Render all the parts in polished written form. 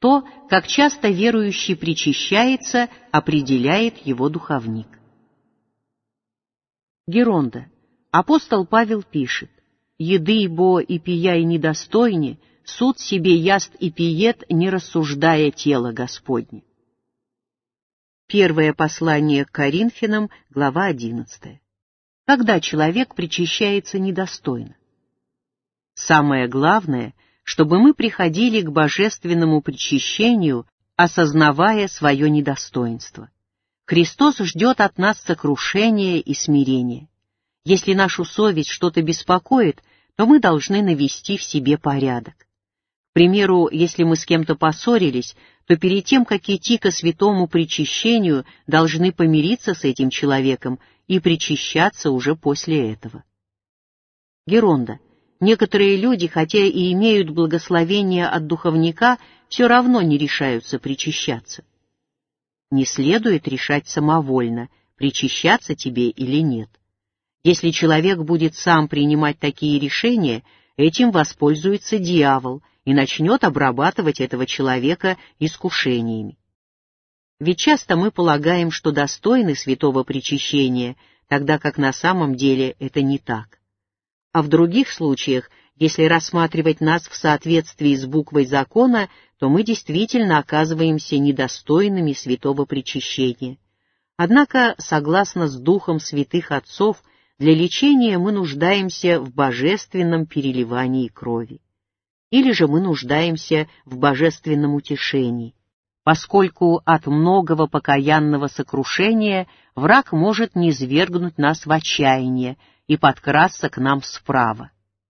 То, как часто верующий причащается, определяет его духовник. Геронда. Апостол Павел пишет: «Еды ибо и пия и недостойни, суд себе яст и пиет, не рассуждая тело Господне». Первое послание к Коринфянам, глава 11. Когда человек причащается недостойно? Самое главное, чтобы мы приходили к божественному причащению, осознавая свое недостоинство. Христос ждет от нас сокрушения и смирения. Если нашу совесть что-то беспокоит, то мы должны навести в себе порядок. К примеру, если мы с кем-то поссорились, то перед тем, как идти ко святому причащению, должны помириться с этим человеком и причащаться уже после этого. Геронда. Некоторые люди, хотя и имеют благословение от духовника, все равно не решаются причащаться. Не следует решать самовольно, причащаться тебе или нет. Если человек будет сам принимать такие решения, этим воспользуется дьявол и начнет обрабатывать этого человека искушениями. Ведь часто мы полагаем, что достойны святого причащения, тогда как на самом деле это не так. А в других случаях, если рассматривать нас в соответствии с буквой закона, то мы действительно оказываемся недостойными святого причащения. Однако, согласно с духом святых отцов, для лечения мы нуждаемся в божественном переливании крови. Или же мы нуждаемся в божественном утешении, поскольку от многого покаянного сокрушения враг может низвергнуть нас в отчаяние и подкрасться к нам справа.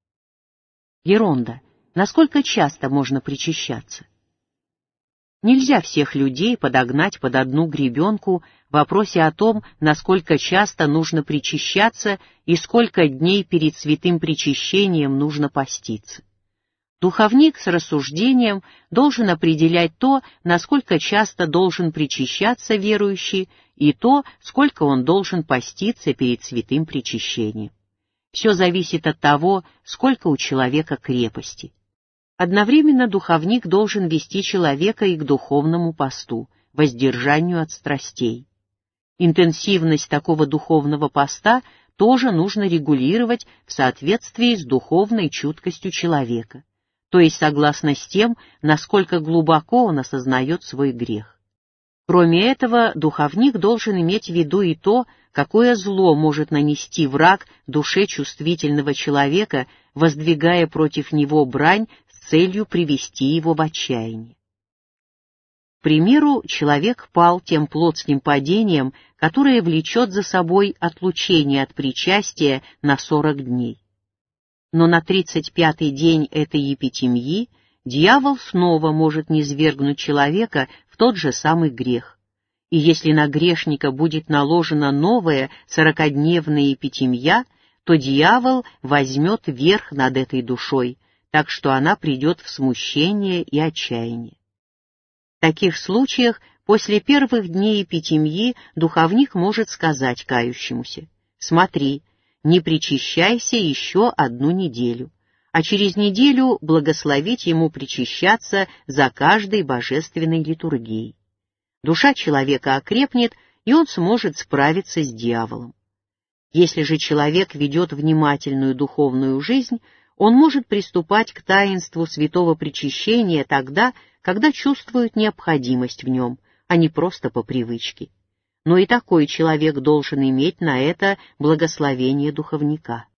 Геронда. Насколько часто можно причащаться? Нельзя всех людей подогнать под одну гребенку в вопросе о том, насколько часто нужно причащаться и сколько дней перед святым причащением нужно поститься. Духовник с рассуждением должен определять то, насколько часто должен причащаться верующий, и то, сколько он должен поститься перед святым причащением. Все зависит от того, сколько у человека крепости. Одновременно духовник должен вести человека и к духовному посту, воздержанию от страстей. Интенсивность такого духовного поста тоже нужно регулировать в соответствии с духовной чуткостью человека, то есть согласно с тем, насколько глубоко он осознает свой грех. Кроме этого, духовник должен иметь в виду и то, какое зло может нанести враг душе чувствительного человека, воздвигая против него брань с целью привести его в отчаяние. К примеру, человек пал тем плотским падением, которое влечет за собой отлучение от причастия на 40 дней. Но на 35-й день этой епитемьи дьявол снова может низвергнуть человека в тот же самый грех. И если на грешника будет наложена новая 40-дневная епитемья, то дьявол возьмет верх над этой душой, так что она придет в смущение и отчаяние. В таких случаях после первых дней епитемьи духовник может сказать кающемуся: «Смотри, не причащайся еще 1 неделю, а через неделю благословить ему причащаться за каждой божественной литургией». Душа человека окрепнет, и он сможет справиться с дьяволом. Если же человек ведет внимательную духовную жизнь, он может приступать к таинству святого причащения тогда, когда чувствует необходимость в нем, а не просто по привычке. Но и такой человек должен иметь на это благословение духовника.